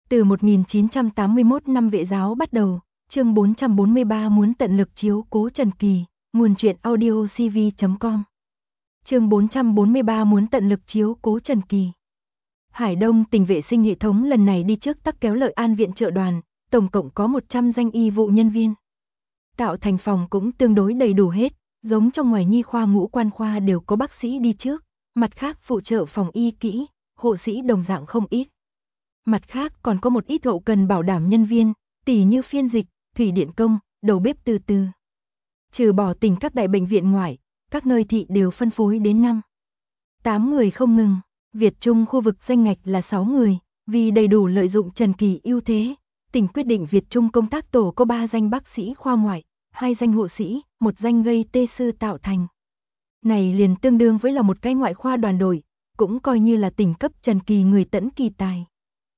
Từ 1981 năm Vệ giáo bắt đầu, chương 443 muốn tận lực chiếu cố Trần Kỳ, nguồn truyện audio cv.com. Chương 443 muốn tận lực chiếu cố Trần Kỳ. Hải Đông tỉnh vệ sinh hệ thống lần này đi trước tắc kéo Lợi An viện trợ đoàn, tổng cộng có 100 danh y vụ nhân viên. Tạo thành phòng cũng tương đối đầy đủ hết, giống trong ngoài nhi khoa ngũ quan khoa đều có bác sĩ đi trước, mặt khác phụ trợ phòng y kỹ, hộ sĩ đồng dạng không ít. Mặt khác còn có một ít hậu cần bảo đảm nhân viên, tỉ như phiên dịch, thủy điện công, đầu bếp từ từ. Trừ bỏ tỉnh các đại bệnh viện ngoại, các nơi thị đều phân phối đến 8 người không ngừng. Việt Trung khu vực danh ngạch là 6 người, vì đầy đủ lợi dụng Trần Kỳ ưu thế, tỉnh quyết định Việt Trung công tác tổ có 3 danh bác sĩ khoa ngoại, 2 danh hộ sĩ, 1 danh gây tê sư tạo thành. Này liền tương đương với là một cái ngoại khoa đoàn đội, cũng coi như là tỉnh cấp Trần Kỳ người tẫn kỳ tài.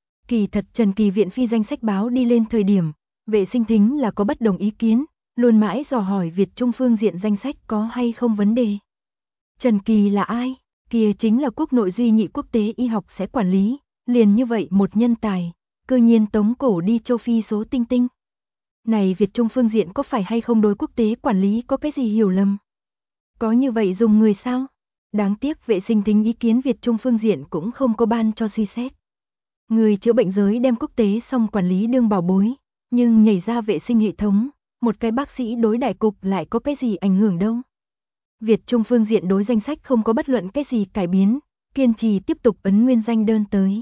Kỳ thật Trần Kỳ viện phi danh sách báo đi lên thời điểm, vệ sinh thính là có bất đồng ý kiến, luôn mãi dò hỏi Việt Trung phương diện danh sách có hay không vấn đề. Trần Kỳ là ai? Kia chính là quốc nội duy nhị quốc tế y học sẽ quản lý, liền như vậy một nhân tài, cơ nhiên tống cổ đi châu Phi số tinh tinh. Này Việt Trung phương diện có phải hay không đối quốc tế quản lý có cái gì hiểu lầm? Có như vậy dùng người sao? Đáng tiếc vệ sinh thính ý kiến Việt Trung phương diện cũng không có ban cho suy xét. Người chữa bệnh giới đem quốc tế xong quản lý đương bảo bối, nhưng nhảy ra vệ sinh hệ thống, một cái bác sĩ đối đại cục lại có cái gì ảnh hưởng đâu. Việt Trung phương diện đối danh sách không có bất luận cái gì cải biến, kiên trì tiếp tục ấn nguyên danh đơn tới.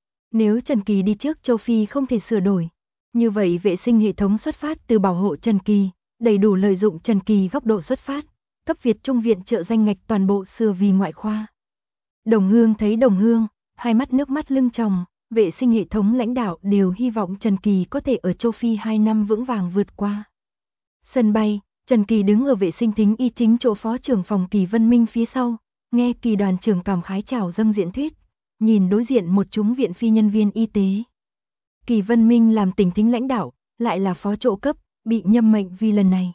Nếu Trần Kỳ đi trước châu Phi không thể sửa đổi, như vậy vệ sinh hệ thống xuất phát từ bảo hộ Trần Kỳ, đầy đủ lợi dụng Trần Kỳ góc độ xuất phát, cấp Việt Trung viện trợ danh ngạch toàn bộ sửa vì ngoại khoa. Đồng Hương thấy Đồng Hương, hai mắt nước mắt lưng tròng, vệ sinh hệ thống lãnh đạo đều hy vọng Trần Kỳ có thể ở châu Phi 2 năm vững vàng vượt qua. Sân bay, Trần Kỳ đứng ở vệ sinh thính y chính chỗ phó trưởng phòng Kỳ Vân Minh phía sau, nghe Kỳ đoàn trưởng cảm khái chào dâng diễn thuyết, nhìn đối diện một chúng viện phi nhân viên y tế. Kỳ Vân Minh làm tỉnh thính lãnh đạo, lại là phó chỗ cấp, bị nhâm mệnh vì lần này.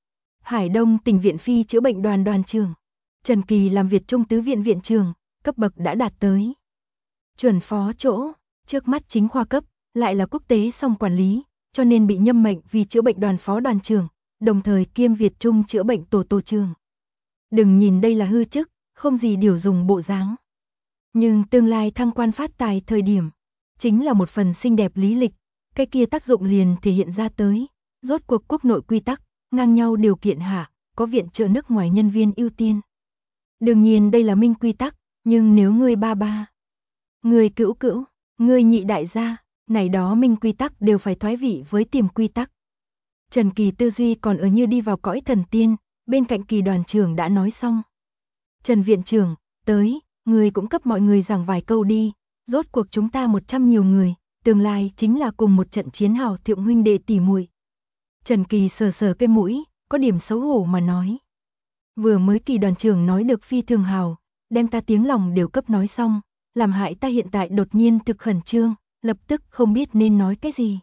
Hải Đông tỉnh viện phi chữa bệnh đoàn đoàn trưởng, Trần Kỳ làm Việt Trung tứ viện viện trưởng, cấp bậc đã đạt tới chuẩn phó chỗ, trước mắt chính khoa cấp, lại là quốc tế song quản lý, cho nên bị nhâm mệnh vì chữa bệnh đoàn phó đoàn trưởng, đồng thời kiêm Việt Trung chữa bệnh tổ trưởng. Đừng nhìn đây là hư chức, không gì điều dùng bộ dáng. Nhưng tương lai thăng quan phát tài thời điểm, chính là một phần xinh đẹp lý lịch, cái kia tác dụng liền thể hiện ra tới, rốt cuộc quốc nội quy tắc, ngang nhau điều kiện hạ, có viện trợ nước ngoài nhân viên ưu tiên. Đương nhiên đây là minh quy tắc, nhưng nếu ngươi ba, người cữu, người nhị đại gia, này đó minh quy tắc đều phải thoái vị với tiềm quy tắc. Trần Kỳ tư duy còn ở như đi vào cõi thần tiên, bên cạnh Kỳ đoàn trưởng đã nói xong. Trần viện trưởng, tới, người cũng cấp mọi người giảng vài câu đi, rốt cuộc chúng ta 100 nhiều người, tương lai chính là cùng một trận chiến hào thượng huynh đệ tỉ muội. Trần Kỳ sờ sờ cái mũi, có điểm xấu hổ mà nói. Vừa mới Kỳ đoàn trưởng nói được phi thường hào, đem ta tiếng lòng đều cấp nói xong, làm hại ta hiện tại đột nhiên thực khẩn trương, lập tức không biết nên nói cái gì.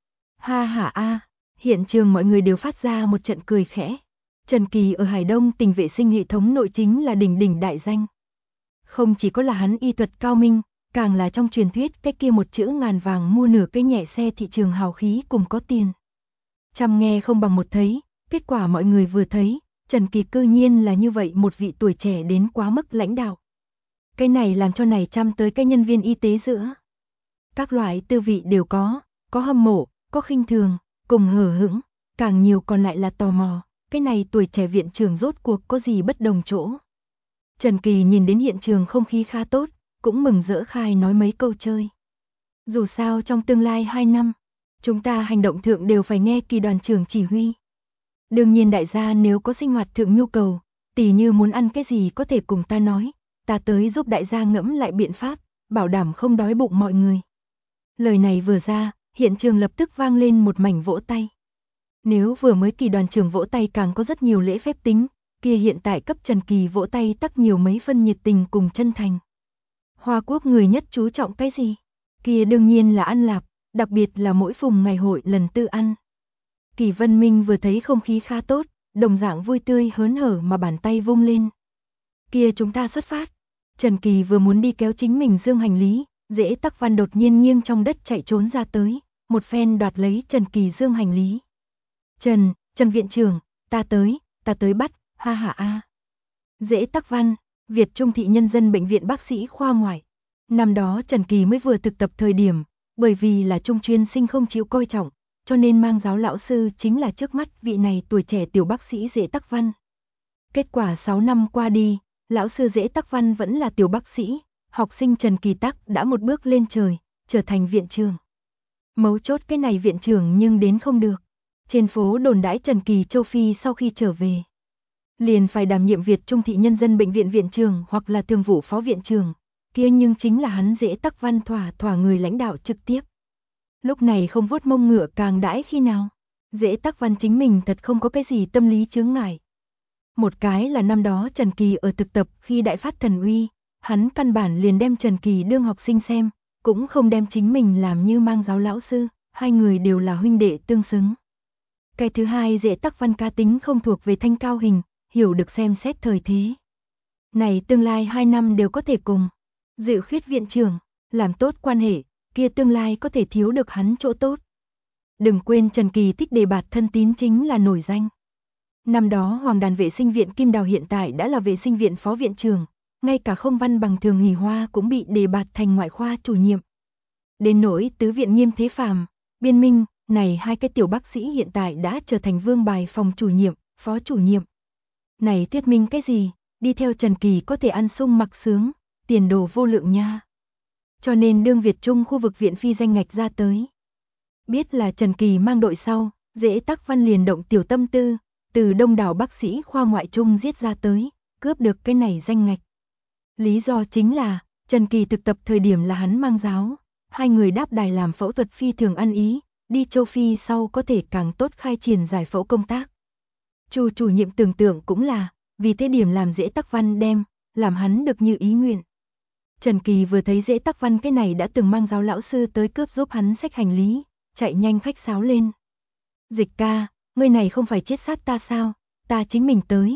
Ha ha a. Hiện trường mọi người đều phát ra một trận cười khẽ. Trần Kỳ ở Hải Đông tỉnh vệ sinh hệ thống nội chính là đỉnh đại danh. Không chỉ có là hắn y thuật cao minh, càng là trong truyền thuyết cái kia một chữ ngàn vàng mua nửa cây nhẹ xe thị trường hào khí cùng có tiền. Trăm nghe không bằng một thấy, kết quả mọi người vừa thấy, Trần Kỳ cư nhiên là như vậy một vị tuổi trẻ đến quá mức lãnh đạo. Cái này làm cho này trăm tới cái nhân viên y tế giữa. Các loại tư vị đều có hâm mộ, có khinh thường, cùng hờ hững, càng nhiều còn lại là tò mò, cái này tuổi trẻ viện trưởng rốt cuộc có gì bất đồng chỗ. Trần Kỳ nhìn đến hiện trường không khí khá tốt, cũng mừng rỡ khai nói mấy câu chơi. Dù sao trong tương lai 2 năm, chúng ta hành động thượng đều phải nghe Kỳ đoàn trưởng chỉ huy. Đương nhiên đại gia nếu có sinh hoạt thượng nhu cầu, tỉ như muốn ăn cái gì có thể cùng ta nói, ta tới giúp đại gia ngẫm lại biện pháp, bảo đảm không đói bụng mọi người. Lời này vừa ra, hiện trường lập tức vang lên một mảnh vỗ tay. Nếu vừa mới Kỳ đoàn trưởng vỗ tay càng có rất nhiều lễ phép tính, kia hiện tại cấp Trần Kỳ vỗ tay tắc nhiều mấy phân nhiệt tình cùng chân thành. Hoa Quốc người nhất chú trọng cái gì? Kia đương nhiên là ăn lạp, đặc biệt là mỗi phùng ngày hội lần tư ăn. Kỳ Vân Minh vừa thấy không khí khá tốt, đồng dạng vui tươi hớn hở mà bàn tay vung lên. Kia chúng ta xuất phát. Trần Kỳ vừa muốn đi kéo chính mình dương hành lý, Dễ Tắc Văn đột nhiên nghiêng trong đất chạy trốn ra tới, một phen đoạt lấy Trần Kỳ Dương hành lý. Trần viện trưởng, ta tới bắt, ha ha a. Dễ Tắc Văn, Việt Trung thị nhân dân bệnh viện bác sĩ khoa ngoại. Năm đó Trần Kỳ mới vừa thực tập thời điểm, bởi vì là trung chuyên sinh không chịu coi trọng, cho nên mang giáo lão sư chính là trước mắt vị này tuổi trẻ tiểu bác sĩ Dễ Tắc Văn. Kết quả 6 năm qua đi, lão sư Dễ Tắc Văn vẫn là tiểu bác sĩ, học sinh Trần Kỳ Tắc đã một bước lên trời, trở thành viện trưởng. Mấu chốt cái này viện trưởng nhưng đến không được. Trên phố đồn đãi Trần Kỳ châu Phi sau khi trở về, liền phải đảm nhiệm Việt Trung thị nhân dân bệnh viện viện trưởng hoặc là thường vụ phó viện trưởng, kia nhưng chính là hắn Dễ Tắc Văn thỏa người lãnh đạo trực tiếp. Lúc này không vuốt mông ngựa càng đãi khi nào. Dễ Tắc Văn chính mình thật không có cái gì tâm lý chướng ngại. Một cái là năm đó Trần Kỳ ở thực tập khi đại phát thần uy, hắn căn bản liền đem Trần Kỳ đương học sinh xem, cũng không đem chính mình làm như mang giáo lão sư, hai người đều là huynh đệ tương xứng. Cái thứ hai, Dễ Tắc Văn cá tính không thuộc về thanh cao hình, hiểu được xem xét thời thế. Này tương lai 2 năm đều có thể cùng Dự Khuyết viện trưởng làm tốt quan hệ, kia tương lai có thể thiếu được hắn chỗ tốt. Đừng quên Trần Kỳ thích đề bạt thân tín chính là nổi danh. Năm đó Hoàng Đàn vệ sinh viện Kim Đào hiện tại đã là vệ sinh viện phó viện trưởng, ngay cả Không Văn bằng Thường Hỷ Hoa cũng bị đề bạt thành ngoại khoa chủ nhiệm. Đến nỗi tứ viện Nghiêm Thế Phàm, Biên Minh, này hai cái tiểu bác sĩ hiện tại đã trở thành vương bài phòng chủ nhiệm, phó chủ nhiệm. Này thuyết minh cái gì, đi theo Trần Kỳ có thể ăn sung mặc sướng, tiền đồ vô lượng nha. Cho nên đương Việt Trung khu vực viện phi danh ngạch ra tới. Biết là Trần Kỳ mang đội sau, Dễ Tắc Văn liền động tiểu tâm tư, từ đông đảo bác sĩ khoa ngoại trung giết ra tới, cướp được cái này danh ngạch. Lý do chính là, Trần Kỳ thực tập thời điểm là hắn mang giáo, hai người đáp đài làm phẫu thuật phi thường ăn ý, đi châu Phi sau có thể càng tốt khai triển giải phẫu công tác. Chủ nhiệm tưởng tượng cũng là, vì thế điểm làm Dễ Tắc Văn đem, làm hắn được như ý nguyện. Trần Kỳ vừa thấy Dễ Tắc Văn cái này đã từng mang giáo lão sư tới cướp giúp hắn xách hành lý, chạy nhanh khách sáo lên. Dịch ca, ngươi này không phải chết sát ta sao, ta chính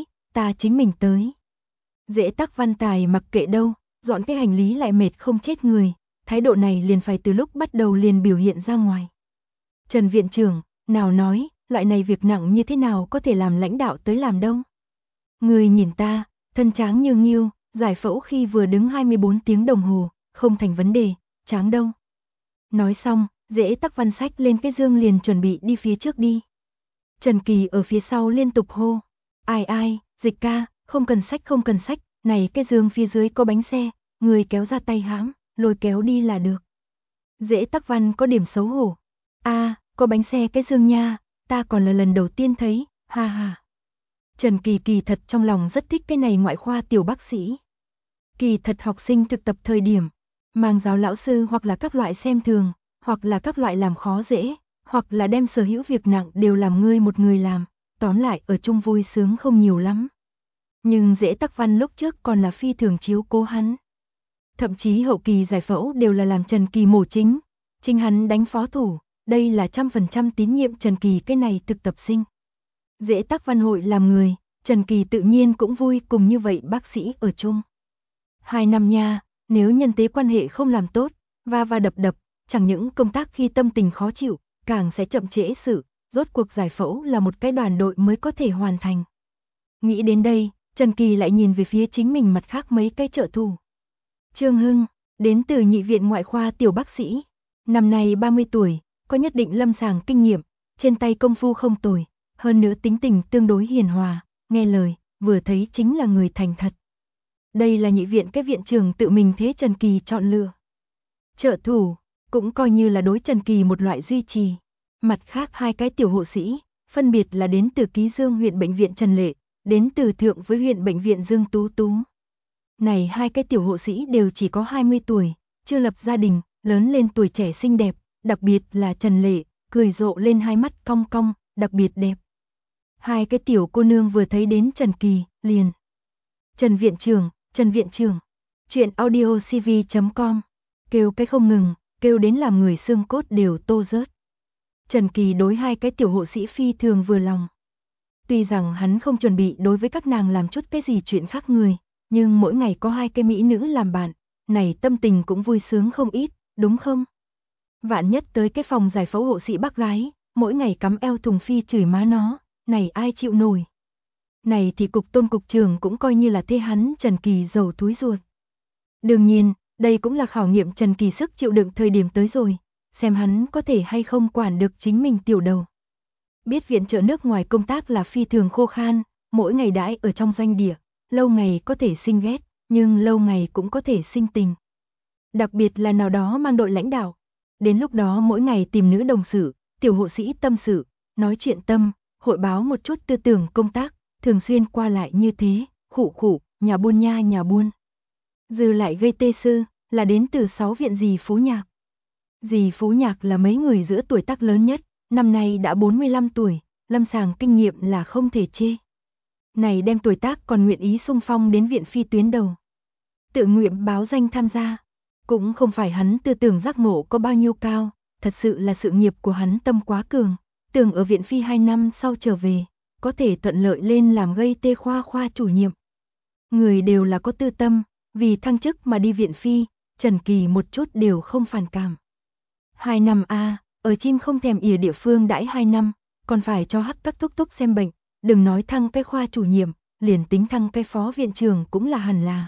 mình tới. Dễ Tắc Văn tài mặc kệ đâu, dọn cái hành lý lại mệt không chết người, thái độ này liền phải từ lúc bắt đầu liền biểu hiện ra ngoài. Trần viện trưởng, nào nói, loại này việc nặng như thế nào có thể làm lãnh đạo tới làm đâu. Người nhìn ta, thân tráng như nghiêu, giải phẫu khi vừa đứng 24 tiếng đồng hồ, không thành vấn đề, tráng đâu. Nói xong, Dễ Tắc Văn sách lên cái dương liền chuẩn bị đi phía trước đi. Trần Kỳ ở phía sau liên tục hô. Ai, Dịch ca, không cần sách, này cái dương phía dưới có bánh xe, người kéo ra tay hãm, lôi kéo đi là được. Dễ Tắc Văn có điểm xấu hổ. Có bánh xe cái dương nha, ta còn là lần đầu tiên thấy, ha ha. Trần Kỳ kỳ thật trong lòng rất thích cái này ngoại khoa tiểu bác sĩ. Kỳ thật học sinh thực tập thời điểm, mang giáo lão sư hoặc là các loại xem thường, hoặc là các loại làm khó dễ, hoặc là đem sở hữu việc nặng đều làm ngươi một người làm, tóm lại ở chung vui sướng không nhiều lắm. Nhưng Dễ Tắc Văn lúc trước còn là phi thường chiếu cố hắn. Thậm chí hậu kỳ giải phẫu đều là làm Trần Kỳ mổ chính hắn đánh phó thủ, đây là 100% tín nhiệm Trần Kỳ cái này thực tập sinh. Dễ Tắc Văn hội làm người, Trần Kỳ tự nhiên cũng vui cùng như vậy bác sĩ ở chung. 2 năm nha, nếu nhân tế quan hệ không làm tốt, va đập, chẳng những công tác khi tâm tình khó chịu, càng sẽ chậm trễ sự, rốt cuộc giải phẫu là một cái đoàn đội mới có thể hoàn thành. Nghĩ đến đây, Trần Kỳ lại nhìn về phía chính mình mặt khác mấy cái trợ thủ. Trương Hưng, đến từ nhị viện ngoại khoa tiểu bác sĩ, năm nay 30 tuổi, có nhất định lâm sàng kinh nghiệm, trên tay công phu không tồi, hơn nữa tính tình tương đối hiền hòa, nghe lời, vừa thấy chính là người thành thật. Đây là nhị viện cái viện trưởng tự mình thế Trần Kỳ chọn lựa. Trợ thủ, cũng coi như là đối Trần Kỳ một loại duy trì. Mặt khác hai cái tiểu hộ sĩ, phân biệt là đến từ Ký Dương huyện bệnh viện Trần Lệ, đến từ Thượng với huyện bệnh viện Dương Tú Tú. Này hai cái tiểu hộ sĩ đều chỉ có 20 tuổi, chưa lập gia đình, lớn lên tuổi trẻ xinh đẹp, đặc biệt là Trần Lệ, cười rộ lên hai mắt cong cong, đặc biệt đẹp. Hai cái tiểu cô nương vừa thấy đến Trần Kỳ, liền. Trần viện trưởng, chuyện audiocv.com, kêu cái không ngừng, kêu đến làm người xương cốt đều tô rớt. Trần Kỳ đối hai cái tiểu hộ sĩ phi thường vừa lòng. Tuy rằng hắn không chuẩn bị đối với các nàng làm chút cái gì chuyện khác người, nhưng mỗi ngày có hai cái mỹ nữ làm bạn, này tâm tình cũng vui sướng không ít, đúng không? Vạn nhất tới cái phòng giải phẫu hộ sĩ bác gái, mỗi ngày cắm eo thùng phi chửi má nó, này ai chịu nổi. Này thì Tôn cục trưởng cũng coi như là thê hắn Trần Kỳ giàu túi ruột. Đương nhiên, đây cũng là khảo nghiệm Trần Kỳ sức chịu đựng thời điểm tới rồi, xem hắn có thể hay không quản được chính mình tiểu đầu. Biết viện trợ nước ngoài công tác là phi thường khô khan, mỗi ngày đãi ở trong doanh địa, lâu ngày có thể sinh ghét, nhưng lâu ngày cũng có thể sinh tình. Đặc biệt là nào đó mang đội lãnh đạo. Đến lúc đó mỗi ngày tìm nữ đồng sự, tiểu hộ sĩ tâm sự, nói chuyện tâm, hội báo một chút tư tưởng công tác, thường xuyên qua lại như thế, khụ, nhà buôn nha nhà buôn. Dư lại gây tê sư, là đến từ 6 viện dì Phú Nhạc. Dì Phú Nhạc là mấy người giữa tuổi tác lớn nhất, năm nay đã 45 tuổi, lâm sàng kinh nghiệm là không thể chê. Này đem tuổi tác còn nguyện ý xung phong đến viện phi tuyến đầu. Tự nguyện báo danh tham gia. Cũng không phải hắn tư tưởng giác ngộ có bao nhiêu cao, thật sự là sự nghiệp của hắn tâm quá cường, tưởng ở viện phi 2 năm sau trở về, có thể thuận lợi lên làm gây tê khoa chủ nhiệm. Người đều là có tư tâm, vì thăng chức mà đi viện phi, Trần Kỳ một chút đều không phản cảm. 2 năm ở chim không thèm ỉa địa phương đãi 2 năm, còn phải cho hắc các thúc xem bệnh, đừng nói thăng cái khoa chủ nhiệm, liền tính thăng cái phó viện trưởng cũng là hẳn là.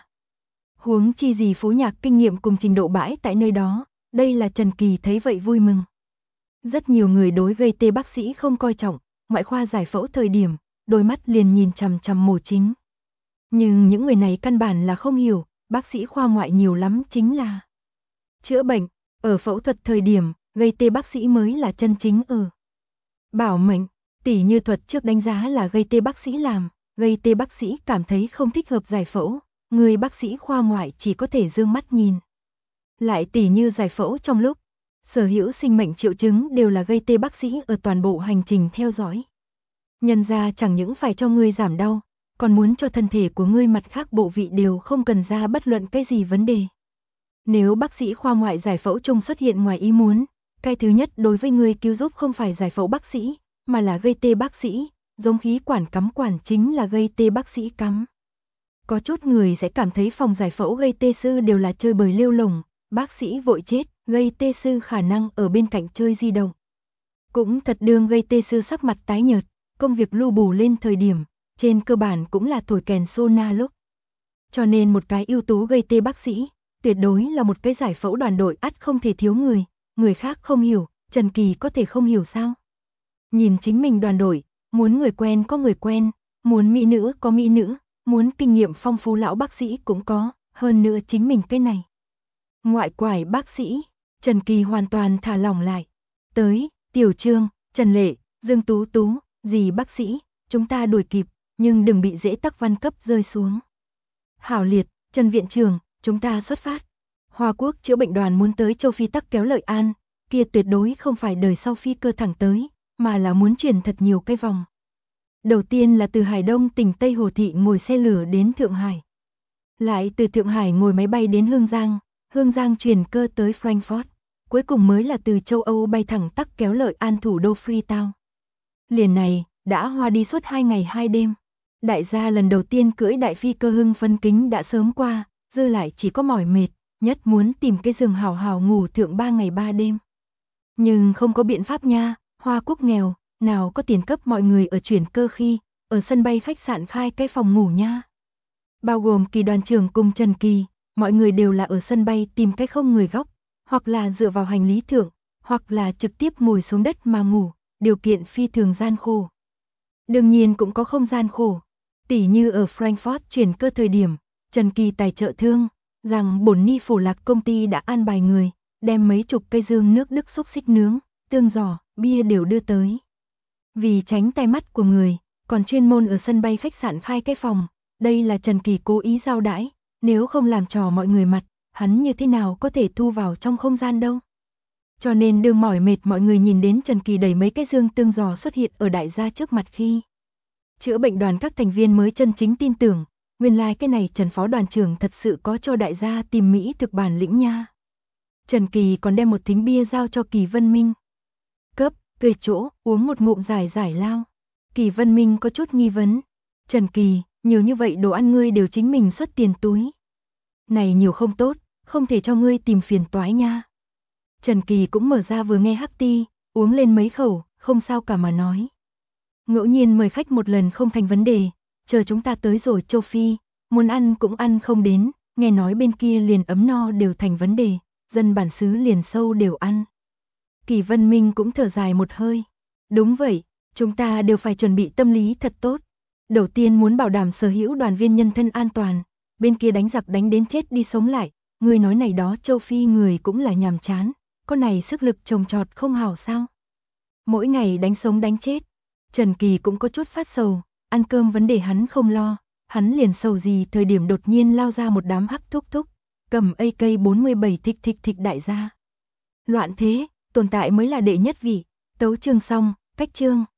Huống chi gì Phú Nhạc kinh nghiệm cùng trình độ bãi tại nơi đó, đây là Trần Kỳ thấy vậy vui mừng. Rất nhiều người đối gây tê bác sĩ không coi trọng, ngoại khoa giải phẫu thời điểm, đôi mắt liền nhìn chằm chằm mổ chính. Nhưng những người này căn bản là không hiểu, bác sĩ khoa ngoại nhiều lắm chính là chữa bệnh, ở phẫu thuật thời điểm, gây tê bác sĩ mới là chân chính ở. Bảo mệnh, tỉ như thuật trước đánh giá là gây tê bác sĩ làm, gây tê bác sĩ cảm thấy không thích hợp giải phẫu, người bác sĩ khoa ngoại chỉ có thể dương mắt nhìn. Lại tỉ như giải phẫu trong lúc, sở hữu sinh mệnh triệu chứng đều là gây tê bác sĩ ở toàn bộ hành trình theo dõi. Nhân ra chẳng những phải cho ngươi giảm đau, còn muốn cho thân thể của ngươi mặt khác bộ vị đều không cần ra bất luận cái gì vấn đề. Nếu bác sĩ khoa ngoại giải phẫu chung xuất hiện ngoài ý muốn, cái thứ nhất đối với ngươi cứu giúp không phải giải phẫu bác sĩ, mà là gây tê bác sĩ, giống khí quản cắm quản chính là gây tê bác sĩ cắm. Có chút người sẽ cảm thấy phòng giải phẫu gây tê sư đều là chơi bời lêu lồng, bác sĩ vội chết, gây tê sư khả năng ở bên cạnh chơi di động. Cũng thật đương gây tê sư sắc mặt tái nhợt, công việc lưu bù lên thời điểm, trên cơ bản cũng là thổi kèn sona lúc. Cho nên một cái ưu tú gây tê bác sĩ, tuyệt đối là một cái giải phẫu đoàn đội ắt không thể thiếu người khác không hiểu, Trần Kỳ có thể không hiểu sao. Nhìn chính mình đoàn đội, muốn người quen có người quen, muốn mỹ nữ có mỹ nữ, muốn kinh nghiệm phong phú lão bác sĩ cũng có, hơn nữa chính mình cái này. Ngoại quải bác sĩ, Trần Kỳ hoàn toàn thả lỏng lại. Tới, Tiểu Trương, Trần Lệ, Dương Tú Tú, dì bác sĩ, chúng ta đuổi kịp, nhưng đừng bị dễ tắc văn cấp rơi xuống. Hảo Liệt, Trần Viện Trưởng, chúng ta xuất phát. Hoa Quốc chữa bệnh đoàn muốn tới châu Phi tắc kéo Lợi An, kia tuyệt đối không phải đời sau phi cơ thẳng tới, mà là muốn chuyển thật nhiều cái vòng. Đầu tiên là từ Hải Đông tỉnh Tây Hồ Thị ngồi xe lửa đến Thượng Hải. Lại từ Thượng Hải ngồi máy bay đến Hương Giang chuyển cơ tới Frankfurt. Cuối cùng mới là từ châu Âu bay thẳng tắc kéo Lợi An thủ đô Freetown. Liền này, đã hoa đi suốt 2 ngày 2 đêm. Đại gia lần đầu tiên cưỡi đại phi cơ hưng phấn kính đã sớm qua, dư lại chỉ có mỏi mệt, nhất muốn tìm cái giường hào hào ngủ thượng 3 ngày 3 đêm. Nhưng không có biện pháp nha, Hoa Quốc nghèo, nào có tiền cấp mọi người ở chuyển cơ khi, ở sân bay khách sạn khai cái phòng ngủ nha. Bao gồm Kỳ đoàn trưởng cùng Trần Kỳ, mọi người đều là ở sân bay tìm cái không người góc, hoặc là dựa vào hành lý thượng, hoặc là trực tiếp ngồi xuống đất mà ngủ, điều kiện phi thường gian khổ. Đương nhiên cũng có không gian khổ, tỉ như ở Frankfurt chuyển cơ thời điểm, Trần Kỳ tài trợ thương, rằng bổn ni phổ lạc công ty đã an bài người, đem mấy chục cây dương nước Đức xúc xích nướng, tương giò, bia đều đưa tới. Vì tránh tai mắt của người, còn chuyên môn ở sân bay khách sạn khai cái phòng, đây là Trần Kỳ cố ý giao đãi, nếu không làm trò mọi người mặt, hắn như thế nào có thể thu vào trong không gian đâu. Cho nên đương mỏi mệt mọi người nhìn đến Trần Kỳ đẩy mấy cái dương tương giò xuất hiện ở đại gia trước mặt khi. Chữa bệnh đoàn các thành viên mới chân chính tin tưởng, nguyên lai cái này Trần Phó đoàn trưởng thật sự có cho đại gia tìm mỹ thực bản lĩnh nha. Trần Kỳ còn đem một thính bia giao cho Kỳ Vân Minh. Cấp, cười chỗ, uống một ngụm giải lao. Kỳ Vân Minh có chút nghi vấn. Trần Kỳ, nhiều như vậy đồ ăn ngươi đều chính mình xuất tiền túi. Này nhiều không tốt, không thể cho ngươi tìm phiền toái nha. Trần Kỳ cũng mở ra vừa nghe hắc ti, uống lên mấy khẩu, không sao cả mà nói. Ngẫu nhiên mời khách một lần không thành vấn đề, chờ chúng ta tới rồi Châu Phi, muốn ăn cũng ăn không đến, nghe nói bên kia liền ấm no đều thành vấn đề, dân bản xứ liền sâu đều ăn. Kỳ Vân Minh cũng thở dài một hơi. Đúng vậy, chúng ta đều phải chuẩn bị tâm lý thật tốt. Đầu tiên muốn bảo đảm sở hữu đoàn viên nhân thân an toàn, bên kia đánh giặc đánh đến chết đi sống lại, người nói này đó Châu Phi người cũng là nhàm chán, có này sức lực trồng trọt không hảo sao. Mỗi ngày đánh sống đánh chết, Trần Kỳ cũng có chút phát sầu, ăn cơm vấn đề hắn không lo, hắn liền sầu gì thời điểm đột nhiên lao ra một đám hắc thúc thúc, cầm AK-47 thịch thịch thịch đại gia. Loạn thế, tồn tại mới là đệ nhất vị, tấu chương xong, cách chương.